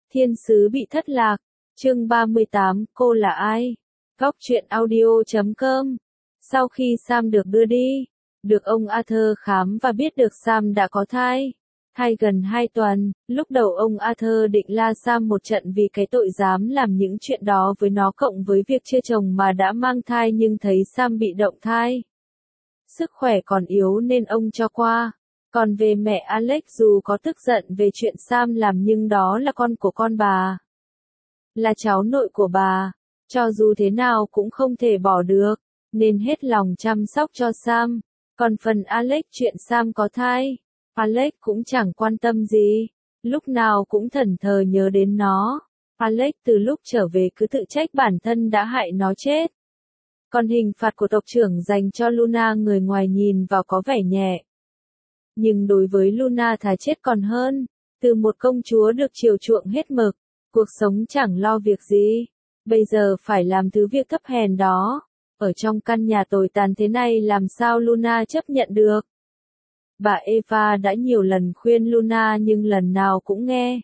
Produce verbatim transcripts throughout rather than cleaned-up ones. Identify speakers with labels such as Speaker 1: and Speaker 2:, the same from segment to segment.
Speaker 1: Thiên sứ bị thất lạc. Chương ba mươi tám, cô là ai? Góc truyện audio chấm com. Sau khi Sam được đưa đi, được ông Arthur khám và biết được Sam đã có thai. Thai gần hai tuần, lúc đầu ông Arthur định la Sam một trận vì cái tội dám làm những chuyện đó với nó cộng với việc chưa chồng mà đã mang thai, nhưng thấy Sam bị động thai. Sức khỏe còn yếu nên ông cho qua. Còn về mẹ Alex, dù có tức giận về chuyện Sam làm nhưng đó là con của con bà. Là cháu nội của bà, cho dù thế nào cũng không thể bỏ được, nên hết lòng chăm sóc cho Sam. Còn phần Alex, chuyện Sam có thai, Alex cũng chẳng quan tâm gì, lúc nào cũng thẫn thờ nhớ đến nó. Alex từ lúc trở về cứ tự trách bản thân đã hại nó chết. Còn hình phạt của tộc trưởng dành cho Luna người ngoài nhìn vào có vẻ nhẹ. Nhưng đối với Luna thà chết còn hơn, từ một công chúa được chiều chuộng hết mực, cuộc sống chẳng lo việc gì, bây giờ phải làm thứ việc thấp hèn đó, ở trong căn nhà tồi tàn thế này làm sao Luna chấp nhận được. Bà Eva đã nhiều lần khuyên Luna nhưng lần nào cũng nghe.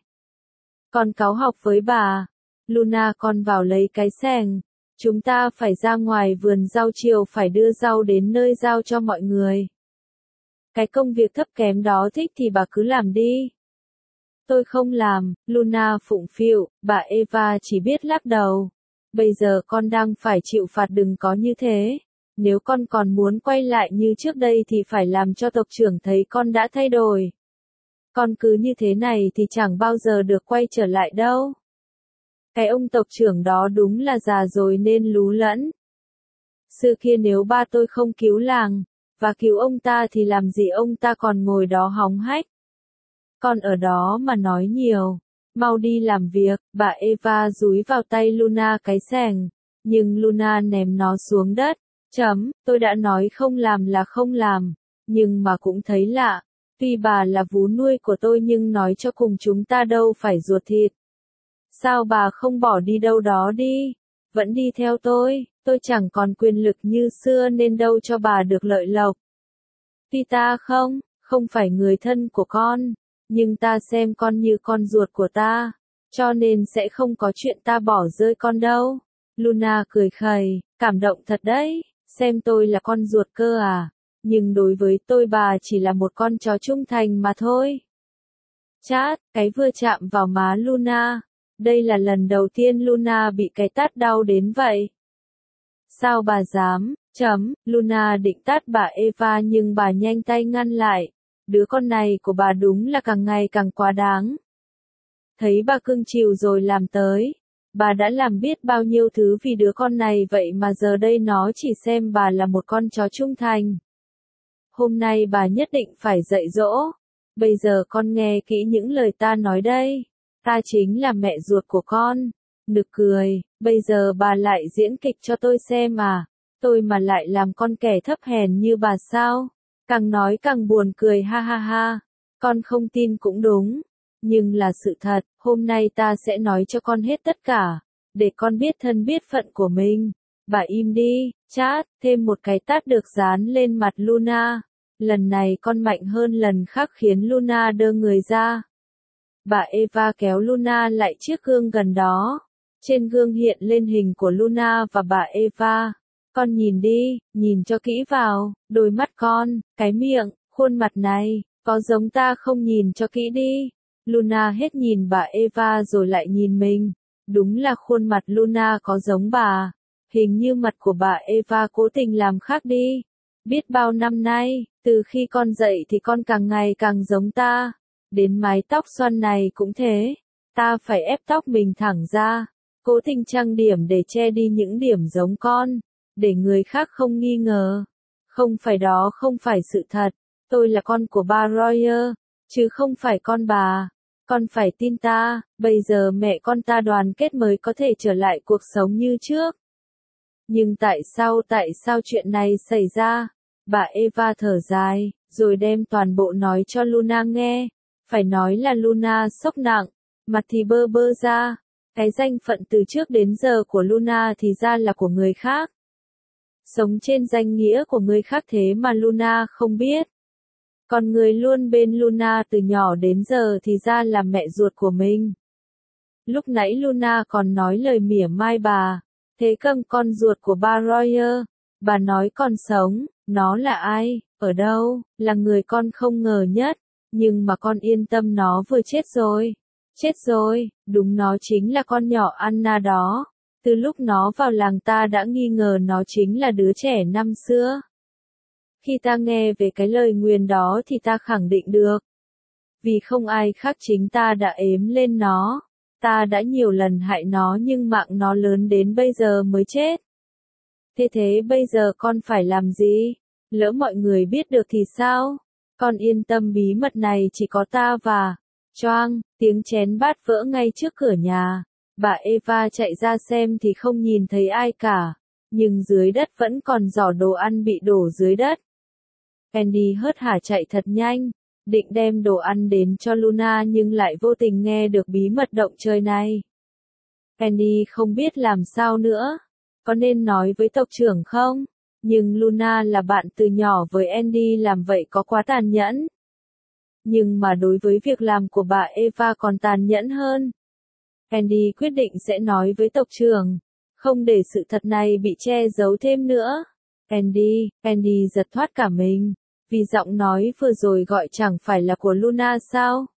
Speaker 1: Con cáu học với bà. Luna, con vào lấy cái xẻng. Chúng ta phải ra ngoài vườn rau, chiều phải đưa rau đến nơi giao cho mọi người. Cái công việc thấp kém đó thích thì bà cứ làm đi. Tôi không làm, Luna phụng phịu, bà Eva chỉ biết lắc đầu. Bây giờ con đang phải chịu phạt, đừng có như thế. Nếu con còn muốn quay lại như trước đây thì phải làm cho tộc trưởng thấy con đã thay đổi. Con cứ như thế này thì chẳng bao giờ được quay trở lại đâu. Cái ông tộc trưởng đó đúng là già rồi nên lú lẫn. Xưa kia nếu ba tôi không cứu làng, và cứu ông ta thì làm gì ông ta còn ngồi đó hóng hách. Con ở đó mà nói nhiều, mau đi làm việc. Bà Eva dúi vào tay Luna cái xẻng, nhưng Luna ném nó xuống đất. Chấm, tôi đã nói không làm là không làm, nhưng mà cũng thấy lạ. Tuy bà là vú nuôi của tôi nhưng nói cho cùng chúng ta đâu phải ruột thịt. Sao bà không bỏ đi đâu đó đi, vẫn đi theo tôi, tôi chẳng còn quyền lực như xưa nên đâu cho bà được lợi lộc. Tuy ta không, không phải người thân của con, nhưng ta xem con như con ruột của ta, cho nên sẽ không có chuyện ta bỏ rơi con đâu. Luna cười khẩy, cảm động thật đấy, xem tôi là con ruột cơ à, nhưng đối với tôi bà chỉ là một con chó trung thành mà thôi. Chát, cái vừa chạm vào má Luna. Đây là lần đầu tiên Luna bị cái tát đau đến vậy. Sao bà dám, chấm, Luna định tát bà Eva nhưng bà nhanh tay ngăn lại. Đứa con này của bà đúng là càng ngày càng quá đáng. Thấy bà cưng chiều rồi làm tới. Bà đã làm biết bao nhiêu thứ vì đứa con này vậy mà giờ đây nó chỉ xem bà là một con chó trung thành. Hôm nay bà nhất định phải dạy dỗ. Bây giờ con nghe kỹ những lời ta nói đây. Ta chính là mẹ ruột của con. Nực cười, bây giờ bà lại diễn kịch cho tôi xem à. Tôi mà lại làm con kẻ thấp hèn như bà sao? Càng nói càng buồn cười, ha ha ha. Con không tin cũng đúng. Nhưng là sự thật, hôm nay ta sẽ nói cho con hết tất cả. Để con biết thân biết phận của mình. Bà im đi, chát, thêm một cái tát được dán lên mặt Luna. Lần này con mạnh hơn lần khác khiến Luna đơ người ra. Bà Eva kéo Luna lại chiếc gương gần đó. Trên gương hiện lên hình của Luna và bà Eva. Con nhìn đi, nhìn cho kỹ vào, đôi mắt con, cái miệng, khuôn mặt này, có giống ta không, nhìn cho kỹ đi. Luna hết nhìn bà Eva rồi lại nhìn mình. Đúng là khuôn mặt Luna có giống bà. Hình như mặt của bà Eva cố tình làm khác đi. Biết bao năm nay, từ khi con dậy thì con càng ngày càng giống ta. Đến mái tóc xoăn này cũng thế. Ta phải ép tóc mình thẳng ra. Cố tình trang điểm để che đi những điểm giống con. Để người khác không nghi ngờ. Không phải, đó không phải sự thật. Tôi là con của ba Royer, chứ không phải con bà. Con phải tin ta, bây giờ mẹ con ta đoàn kết mới có thể trở lại cuộc sống như trước. Nhưng tại sao, tại sao chuyện này xảy ra? Bà Eva thở dài, rồi đem toàn bộ nói cho Luna nghe. Phải nói là Luna sốc nặng, mặt thì bơ bơ ra. Cái danh phận từ trước đến giờ của Luna thì ra là của người khác. Sống trên danh nghĩa của người khác thế mà Luna không biết. Còn người luôn bên Luna từ nhỏ đến giờ thì ra là mẹ ruột của mình. Lúc nãy Luna còn nói lời mỉa mai bà. Thế Câm con ruột của ba Royer, bà nói còn sống, nó là ai, ở đâu, là người con không ngờ nhất, nhưng mà con yên tâm nó vừa chết rồi. Chết rồi, đúng nó chính là con nhỏ Anna đó. Từ lúc nó vào làng ta đã nghi ngờ nó chính là đứa trẻ năm xưa. Khi ta nghe về cái lời nguyền đó thì ta khẳng định được. Vì không ai khác chính ta đã ếm lên nó. Ta đã nhiều lần hại nó nhưng mạng nó lớn đến bây giờ mới chết. Thế thế bây giờ con phải làm gì? Lỡ mọi người biết được thì sao? Con yên tâm, bí mật này chỉ có ta và... Choang, tiếng chén bát vỡ ngay trước cửa nhà. Bà Eva chạy ra xem thì không nhìn thấy ai cả. Nhưng dưới đất vẫn còn giỏ đồ ăn bị đổ dưới đất. Andy hớt hải chạy thật nhanh, định đem đồ ăn đến cho Luna nhưng lại vô tình nghe được bí mật động trời này. Andy không biết làm sao nữa. Có nên nói với tộc trưởng không? Nhưng Luna là bạn từ nhỏ với Andy, làm vậy có quá tàn nhẫn. Nhưng mà đối với việc làm của bà Eva còn tàn nhẫn hơn. Andy quyết định sẽ nói với tộc trưởng, không để sự thật này bị che giấu thêm nữa. Andy, Andy giật thoát cả mình, vì giọng nói vừa rồi gọi chẳng phải là của Luna sao?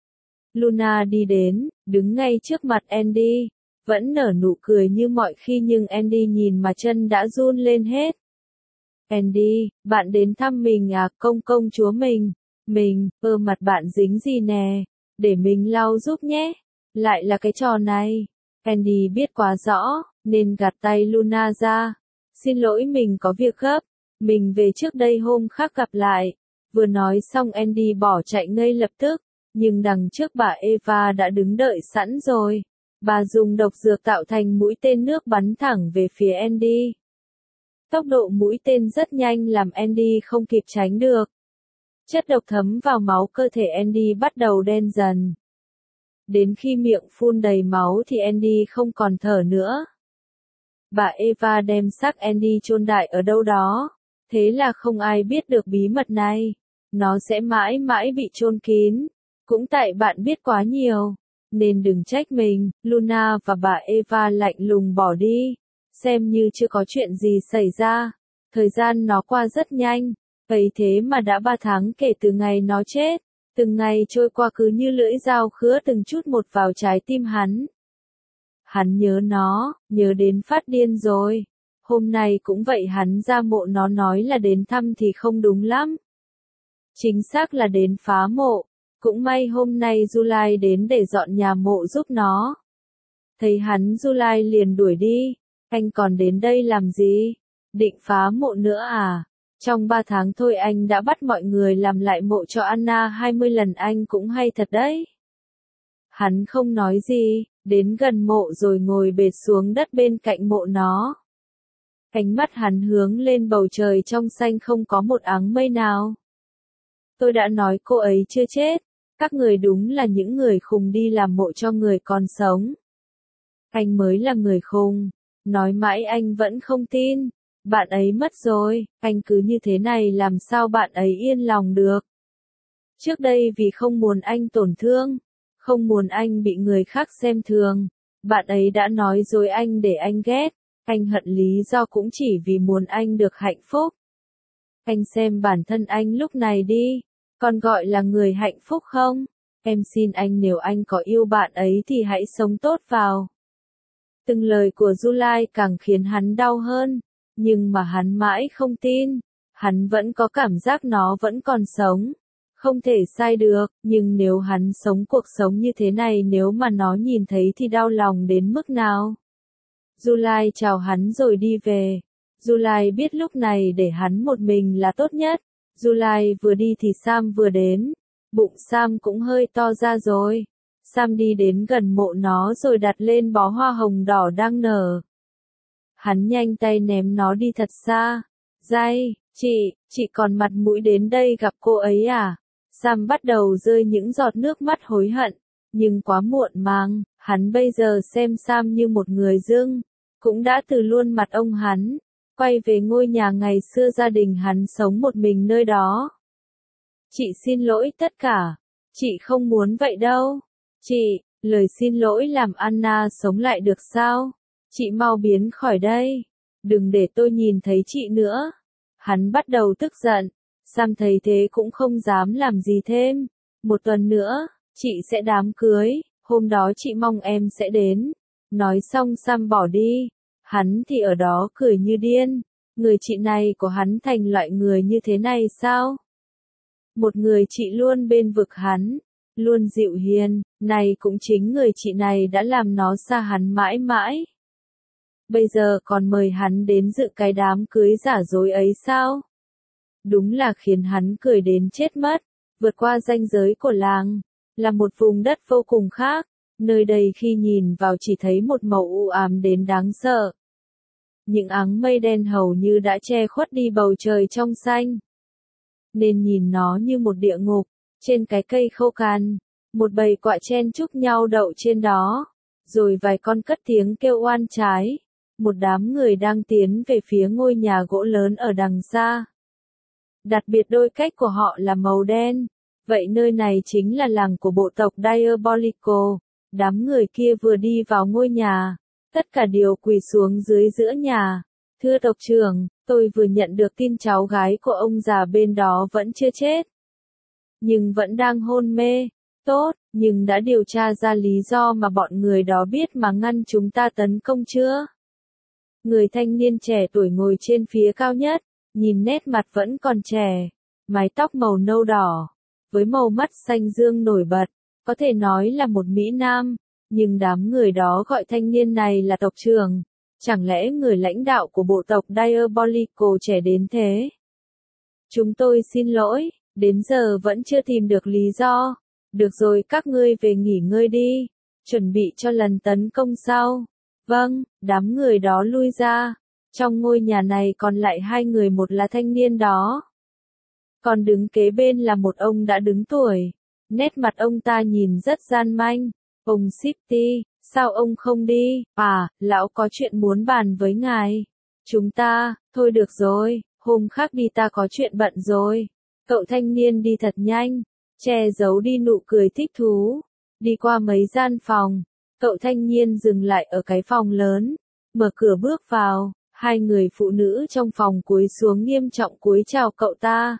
Speaker 1: Luna đi đến, đứng ngay trước mặt Andy, vẫn nở nụ cười như mọi khi nhưng Andy nhìn mà chân đã run lên hết. Andy, bạn đến thăm mình à, công công chúa mình? Mình, ơ mặt bạn dính gì nè, để mình lau giúp nhé. Lại là cái trò này. Andy biết quá rõ, nên gạt tay Luna ra. Xin lỗi, mình có việc gấp. Mình về trước đây, hôm khác gặp lại. Vừa nói xong Andy bỏ chạy ngay lập tức. Nhưng đằng trước bà Eva đã đứng đợi sẵn rồi. Bà dùng độc dược tạo thành mũi tên nước bắn thẳng về phía Andy. Tốc độ mũi tên rất nhanh làm Andy không kịp tránh được. Chất độc thấm vào máu, cơ thể Andy bắt đầu đen dần. Đến khi miệng phun đầy máu thì Andy không còn thở nữa. Bà Eva đem xác Andy chôn đại ở đâu đó. Thế là không ai biết được bí mật này. Nó sẽ mãi mãi bị chôn kín. Cũng tại bạn biết quá nhiều. Nên đừng trách mình. Luna và bà Eva lạnh lùng bỏ đi. Xem như chưa có chuyện gì xảy ra. Thời gian nó qua rất nhanh. Vậy thế mà đã ba tháng kể từ ngày nó chết. Từng ngày trôi qua cứ như lưỡi dao khứa từng chút một vào trái tim hắn. Hắn nhớ nó, nhớ đến phát điên rồi. Hôm nay cũng vậy, hắn ra mộ nó, nói là đến thăm thì không đúng lắm. Chính xác là đến phá mộ. Cũng may hôm nay July đến để dọn nhà mộ giúp nó. Thấy hắn July liền đuổi đi. Anh còn đến đây làm gì? Định phá mộ nữa à? Trong ba tháng thôi anh đã bắt mọi người làm lại mộ cho Anna hai mươi lần, anh cũng hay thật đấy. Hắn không nói gì, đến gần mộ rồi ngồi bệt xuống đất bên cạnh mộ nó. Ánh mắt hắn hướng lên bầu trời trong xanh, không có một áng mây nào. Tôi đã nói cô ấy chưa chết. Các người đúng là những người khùng đi làm mộ cho người còn sống. Anh mới là người khùng. Nói mãi anh vẫn không tin. Bạn ấy mất rồi, anh cứ như thế này làm sao bạn ấy yên lòng được. Trước đây vì không muốn anh tổn thương, không muốn anh bị người khác xem thường, bạn ấy đã nói dối anh để anh ghét. Anh hận lý do cũng chỉ vì muốn anh được hạnh phúc. Anh xem bản thân anh lúc này đi, còn gọi là người hạnh phúc không? Em xin anh, nếu anh có yêu bạn ấy thì hãy sống tốt vào. Từng lời của July càng khiến hắn đau hơn. Nhưng mà hắn mãi không tin. Hắn vẫn có cảm giác nó vẫn còn sống. Không thể sai được, nhưng nếu hắn sống cuộc sống như thế này, nếu mà nó nhìn thấy thì đau lòng đến mức nào. July chào hắn rồi đi về. July biết lúc này để hắn một mình là tốt nhất. July vừa đi thì Sam vừa đến. Bụng Sam cũng hơi to ra rồi. Sam đi đến gần mộ nó rồi đặt lên bó hoa hồng đỏ đang nở. Hắn nhanh tay ném nó đi thật xa. Dai, chị, chị còn mặt mũi đến đây gặp cô ấy à? Sam bắt đầu rơi những giọt nước mắt hối hận. Nhưng quá muộn màng, hắn bây giờ xem Sam như một người dưng. Cũng đã từ luôn mặt ông hắn. Quay về ngôi nhà ngày xưa gia đình hắn sống một mình nơi đó. Chị xin lỗi tất cả. Chị không muốn vậy đâu. Chị, Lời xin lỗi làm Anna sống lại được sao? Chị mau biến khỏi đây. Đừng để tôi nhìn thấy chị nữa. Hắn bắt đầu tức giận. Sam thấy thế cũng không dám làm gì thêm. Một tuần nữa, chị sẽ đám cưới. Hôm đó chị mong em sẽ đến. Nói xong Sam bỏ đi. Hắn thì ở đó cười như điên. Người chị này của hắn thành loại người như thế này sao? Một người chị luôn bên vực hắn, luôn dịu hiền, này cũng chính người chị này đã làm nó xa hắn mãi mãi. Bây giờ còn mời hắn đến dự cái đám cưới giả dối ấy sao? Đúng là khiến hắn cười đến chết mất. Vượt qua ranh giới của làng, là một vùng đất vô cùng khác, nơi đây khi nhìn vào chỉ thấy một màu u ám đến đáng sợ. Những áng mây đen hầu như đã che khuất đi bầu trời trong xanh. Nên nhìn nó như một địa ngục. Trên cái cây khô cằn, một bầy quạ chen chúc nhau đậu trên đó. Rồi vài con cất tiếng kêu oan trái. Một đám người đang tiến về phía ngôi nhà gỗ lớn ở đằng xa. Đặc biệt đôi cách của họ là màu đen. Vậy nơi này chính là làng của bộ tộc Diabolical. Đám người kia vừa đi vào ngôi nhà. Tất cả đều quỳ xuống dưới giữa nhà. Thưa tộc trưởng, tôi vừa nhận được tin cháu gái của ông già bên đó vẫn chưa chết. Nhưng vẫn đang hôn mê. Tốt, nhưng đã điều tra ra lý do mà bọn người đó biết mà ngăn chúng ta tấn công chưa? Người thanh niên trẻ tuổi ngồi trên phía cao nhất, nhìn nét mặt vẫn còn trẻ, mái tóc màu nâu đỏ, với màu mắt xanh dương nổi bật, có thể nói là một mỹ nam, nhưng đám người đó gọi thanh niên này là tộc trưởng, chẳng lẽ người lãnh đạo của bộ tộc Diabolical trẻ đến thế? Chúng tôi xin lỗi, đến giờ vẫn chưa tìm được lý do. Được rồi, các ngươi về nghỉ ngơi đi, chuẩn bị cho lần tấn công sau. Vâng, đám người đó lui ra. Trong ngôi nhà này còn lại hai người, một là thanh niên đó. Còn đứng kế bên là một ông đã đứng tuổi. Nét mặt ông ta nhìn rất gian manh. Ông Shifty, sao ông không đi? À, lão có chuyện muốn bàn với ngài. Chúng ta, thôi được rồi, hôm khác đi, ta có chuyện bận rồi. Cậu thanh niên đi thật nhanh, che giấu đi nụ cười thích thú. Đi qua mấy gian phòng, cậu thanh niên dừng lại ở cái phòng lớn, mở cửa bước vào, hai người phụ nữ trong phòng cúi xuống nghiêm trọng cúi chào cậu ta.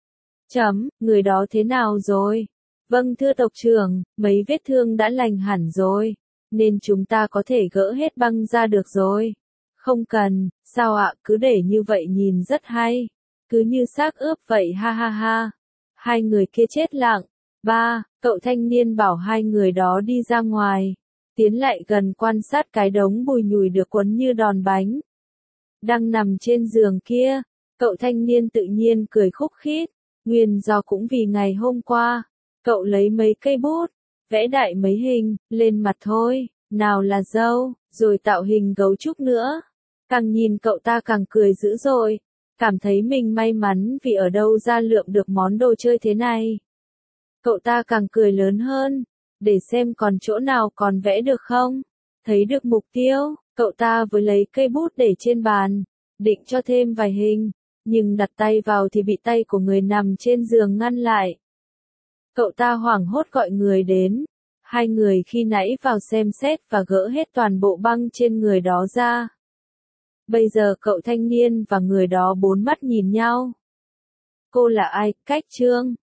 Speaker 1: Chấm, người đó thế nào rồi? Vâng thưa tộc trưởng, mấy vết thương đã lành hẳn rồi, nên chúng ta có thể gỡ hết băng ra được rồi. Không cần, sao ạ, cứ để như vậy nhìn rất hay. Cứ như xác ướp vậy, ha ha ha. Hai người kia chết lặng. Ba, cậu thanh niên bảo hai người đó đi ra ngoài. Tiến lại gần quan sát cái đống bùi nhùi được quấn như đòn bánh. Đang nằm trên giường kia, cậu thanh niên tự nhiên cười khúc khít. Nguyên do cũng vì ngày hôm qua, cậu lấy mấy cây bút, vẽ đại mấy hình, lên mặt thôi, nào là dâu, rồi tạo hình gấu trúc nữa. Càng nhìn cậu ta càng cười dữ dội, cảm thấy mình may mắn vì ở đâu ra lượm được món đồ chơi thế này. Cậu ta càng cười lớn hơn, để xem còn chỗ nào còn vẽ được không. Thấy được mục tiêu, cậu ta với lấy cây bút để trên bàn, định cho thêm vài hình, nhưng đặt tay vào thì bị tay của người nằm trên giường ngăn lại. Cậu ta hoảng hốt gọi người đến. Hai người khi nãy vào xem xét và gỡ hết toàn bộ băng trên người đó ra. Bây giờ cậu thanh niên và người đó bốn mắt nhìn nhau. Cô là ai? Cách Trương.